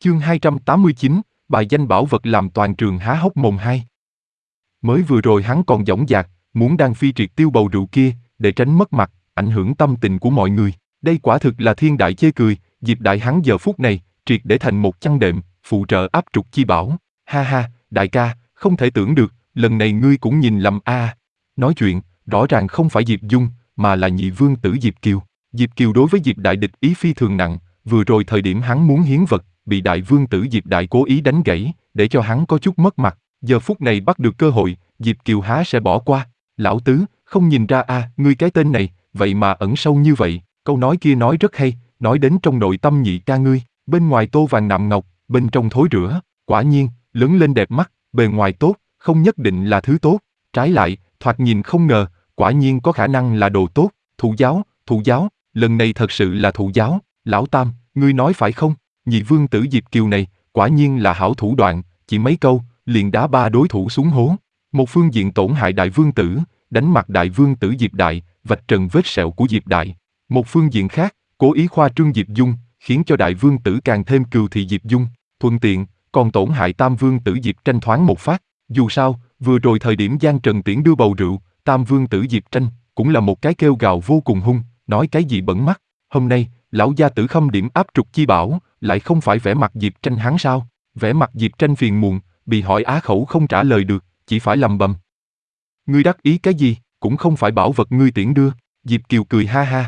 Chương 289, bài danh bảo vật làm toàn trường há hốc mồm 2. Mới vừa rồi hắn còn dõng dạc, muốn đan phi triệt tiêu bầu rượu kia, để tránh mất mặt, ảnh hưởng tâm tình của mọi người. Đây quả thực là thiên đại chê cười, Diệp đại hắn giờ phút này, triệt để thành một chăn đệm, phụ trợ áp trục chi bảo. Ha ha, đại ca, không thể tưởng được, lần này ngươi cũng nhìn lầm a. Nói chuyện, rõ ràng không phải Diệp Dung, mà là nhị vương tử Diệp Kiều. Diệp Kiều đối với Diệp đại địch ý phi thường nặng, vừa rồi thời điểm hắn muốn hiến vật, bị đại vương tử Diệp đại cố ý đánh gãy, để cho hắn có chút mất mặt. Giờ phút này bắt được cơ hội, Diệp Kiều há sẽ bỏ qua. Lão tứ, không nhìn ra a, ngươi cái tên này, vậy mà ẩn sâu như vậy. Câu nói kia nói rất hay, nói đến trong nội tâm nhị ca ngươi, bên ngoài tô vàng nạm ngọc, bên trong thối rữa. Quả nhiên, lớn lên đẹp mắt, bề ngoài tốt, không nhất định là thứ tốt. Trái lại, thoạt nhìn không ngờ, quả nhiên có khả năng là đồ tốt. Thụ giáo, lần này thật sự là thụ giáo. Lão Tam, ngươi nói phải không? Nhị vương tử Diệp Kiều này, quả nhiên là hảo thủ đoạn, chỉ mấy câu, liền đá 3 đối thủ xuống hố. Một phương diện tổn hại đại vương tử, đánh mặt đại vương tử Diệp đại, vạch trần vết sẹo của Diệp đại. Một phương diện khác, cố ý khoa trương Diệp Dung, khiến cho đại vương tử càng thêm cừu thị Diệp Dung, thuận tiện, còn tổn hại tam vương tử Diệp Tranh thoáng một phát. Dù sao, vừa rồi thời điểm Giang Trần Tiễn đưa bầu rượu, tam vương tử Diệp Tranh, cũng là một cái kêu gào vô cùng hung, nói cái gì bẩn mắt. Hôm nay, lão gia tử khâm điểm áp trục chi bảo, lại không phải vẻ mặt Diệp Tranh hắn sao? Vẻ mặt Diệp Tranh phiền muộn, bị hỏi á khẩu không trả lời được, chỉ phải lầm bầm. Ngươi đắc ý cái gì, cũng không phải bảo vật ngươi tiễn đưa. Diệp Kiều cười ha ha.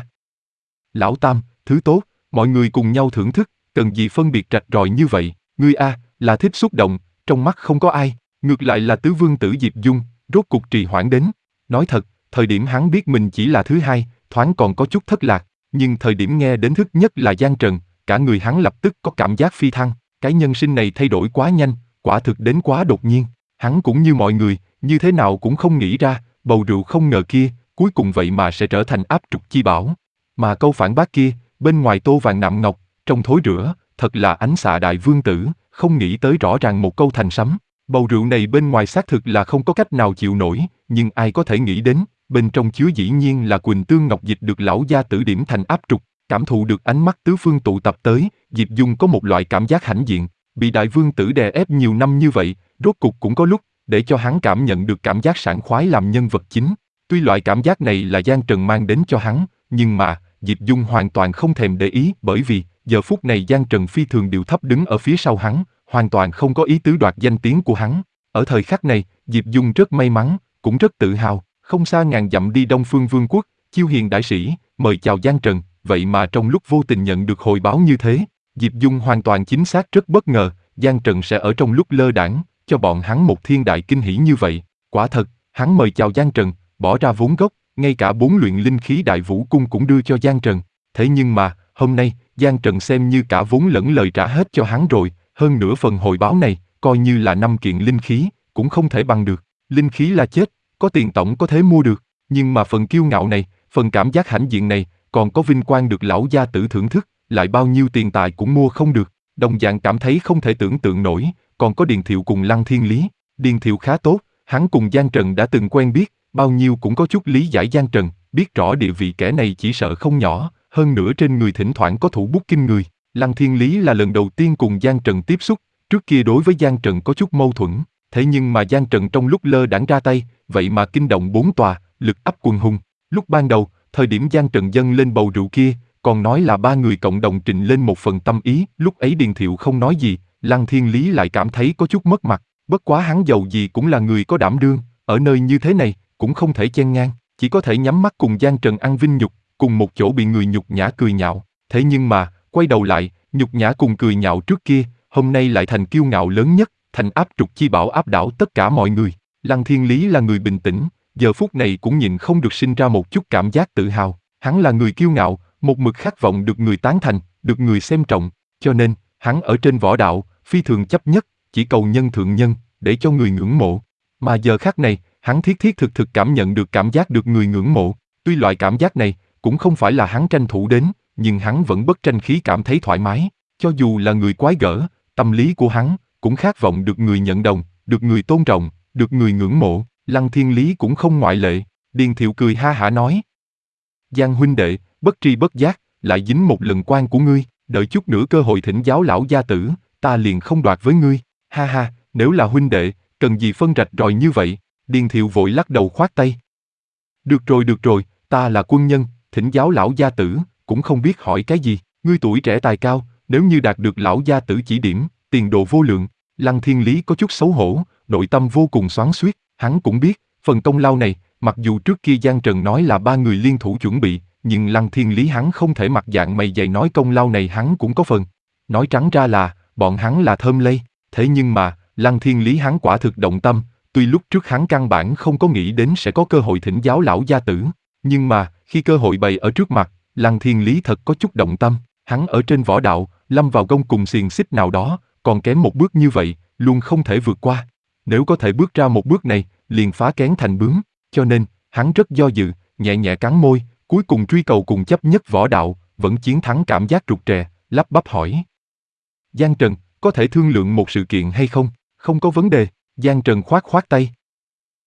Lão Tam, thứ tốt, mọi người cùng nhau thưởng thức, cần gì phân biệt rạch ròi như vậy. Ngươi a, là thích xúc động, trong mắt không có ai, ngược lại là tứ vương tử Diệp Dung, rốt cục trì hoãn đến. Nói thật, thời điểm hắn biết mình chỉ là thứ hai, thoáng còn có chút thất lạc, nhưng thời điểm nghe đến thức nhất là Giang Trần, cả người hắn lập tức có cảm giác phi thăng. Cái nhân sinh này thay đổi quá nhanh, quả thực đến quá đột nhiên. Hắn cũng như mọi người, như thế nào cũng không nghĩ ra, bầu rượu không ngờ kia, cuối cùng vậy mà sẽ trở thành áp trục chi bảo. Mà câu phản bác kia, bên ngoài tô vàng nạm ngọc, trong thối rữa, thật là ánh xạ đại vương tử, không nghĩ tới rõ ràng một câu thành sấm. Bầu rượu này bên ngoài xác thực là không có cách nào chịu nổi, nhưng ai có thể nghĩ đến, bên trong chứa dĩ nhiên là Quỳnh Tương Ngọc Dịch được lão gia tử điểm thành áp trục. Cảm thụ được ánh mắt tứ phương tụ tập tới, Diệp Dung có một loại cảm giác hãnh diện, bị đại vương tử đè ép nhiều năm như vậy, rốt cục cũng có lúc, để cho hắn cảm nhận được cảm giác sảng khoái làm nhân vật chính. Tuy loại cảm giác này là Giang Trần mang đến cho hắn, nhưng mà, Diệp Dung hoàn toàn không thèm để ý, bởi vì, giờ phút này Giang Trần phi thường điệu thấp đứng ở phía sau hắn, hoàn toàn không có ý tứ đoạt danh tiếng của hắn. Ở thời khắc này, Diệp Dung rất may mắn, cũng rất tự hào, không xa ngàn dặm đi Đông Phương Vương quốc, chiêu hiền đại sĩ, mời chào Giang Trần. Vậy mà trong lúc vô tình nhận được hồi báo như thế, Diệp Dung hoàn toàn chính xác rất bất ngờ, Giang Trần sẽ ở trong lúc lơ đãng cho bọn hắn một thiên đại kinh hỉ như vậy. Quả thật, hắn mời chào Giang Trần, bỏ ra vốn gốc, ngay cả 4 luyện linh khí đại vũ cung cũng đưa cho Giang Trần. Thế nhưng mà, hôm nay, Giang Trần xem như cả vốn lẫn lời trả hết cho hắn rồi, hơn nữa phần hồi báo này, coi như là 5 kiện linh khí, cũng không thể bằng được. Linh khí là chết, có tiền tổng có thể mua được, nhưng mà phần kiêu ngạo này, phần cảm giác hãnh diện này, còn có vinh quang được lão gia tử thưởng thức, lại bao nhiêu tiền tài cũng mua không được. Đồng dạng cảm thấy không thể tưởng tượng nổi, còn có Điền Thiệu cùng Lăng Thiên Lý. Điền Thiệu khá tốt, hắn cùng Giang Trần đã từng quen biết, bao nhiêu cũng có chút lý giải Giang Trần, biết rõ địa vị kẻ này chỉ sợ không nhỏ, hơn nữa trên người thỉnh thoảng có thủ bút kinh người. Lăng Thiên Lý là lần đầu tiên cùng Giang Trần tiếp xúc, trước kia đối với Giang Trần có chút mâu thuẫn, thế nhưng mà Giang Trần trong lúc lơ đãng ra tay, vậy mà kinh động 4 tòa, lực áp quần hùng. Lúc ban đầu, thời điểm Giang Trần dâng lên bầu rượu kia, còn nói là 3 người cộng đồng trình lên một phần tâm ý, lúc ấy Điền Thiệu không nói gì, Lăng Thiên Lý lại cảm thấy có chút mất mặt, bất quá hắn giàu gì cũng là người có đảm đương, ở nơi như thế này, cũng không thể chen ngang, chỉ có thể nhắm mắt cùng Giang Trần ăn vinh nhục, cùng một chỗ bị người nhục nhã cười nhạo. Thế nhưng mà, quay đầu lại, nhục nhã cùng cười nhạo trước kia, hôm nay lại thành kiêu ngạo lớn nhất, thành áp trục chi bảo áp đảo tất cả mọi người. Lăng Thiên Lý là người bình tĩnh, giờ phút này cũng nhìn không được sinh ra một chút cảm giác tự hào. Hắn là người kiêu ngạo, một mực khát vọng được người tán thành, được người xem trọng, cho nên, hắn ở trên võ đạo, phi thường chấp nhất, chỉ cầu nhân thượng nhân, để cho người ngưỡng mộ. Mà giờ khắc này, hắn thiết thiết thực thực cảm nhận được cảm giác được người ngưỡng mộ. Tuy loại cảm giác này, cũng không phải là hắn tranh thủ đến, nhưng hắn vẫn bất tranh khí cảm thấy thoải mái. Cho dù là người quái gở, tâm lý của hắn, cũng khát vọng được người nhận đồng, được người tôn trọng, được người ngưỡng mộ. Lăng Thiên Lý cũng không ngoại lệ. Điền Thiệu cười ha hả nói: Giang huynh đệ, bất tri bất giác, lại dính một lần quan của ngươi, đợi chút nữa cơ hội thỉnh giáo lão gia tử, ta liền không đoạt với ngươi. Ha ha, nếu là huynh đệ, cần gì phân rạch ròi như vậy? Điền Thiệu vội lắc đầu khoát tay. Được rồi, ta là quân nhân, thỉnh giáo lão gia tử, cũng không biết hỏi cái gì. Ngươi tuổi trẻ tài cao, nếu như đạt được lão gia tử chỉ điểm, tiền đồ vô lượng. Lăng Thiên Lý có chút xấu hổ, nội tâm vô cùng xoắn xuýt. Hắn cũng biết, phần công lao này, mặc dù trước kia Giang Trần nói là ba người liên thủ chuẩn bị, nhưng Lăng Thiên Lý hắn không thể mặc dạng mày dày nói công lao này hắn cũng có phần. Nói trắng ra là, bọn hắn là thơm lây. Thế nhưng mà, Lăng Thiên Lý hắn quả thực động tâm, tuy lúc trước hắn căn bản không có nghĩ đến sẽ có cơ hội thỉnh giáo lão gia tử. Nhưng mà, khi cơ hội bày ở trước mặt, Lăng Thiên Lý thật có chút động tâm. Hắn ở trên võ đạo, lâm vào gông cùng xiềng xích nào đó, còn kém một bước như vậy, luôn không thể vượt qua. Nếu có thể bước ra một bước này, liền phá kén thành bướm. Cho nên, hắn rất do dự, nhẹ nhẹ cắn môi, cuối cùng truy cầu cùng chấp nhất võ đạo, vẫn chiến thắng cảm giác rụt rè, lắp bắp hỏi. Giang Trần, có thể thương lượng một sự kiện hay không? Không có vấn đề. Giang Trần khoát tay,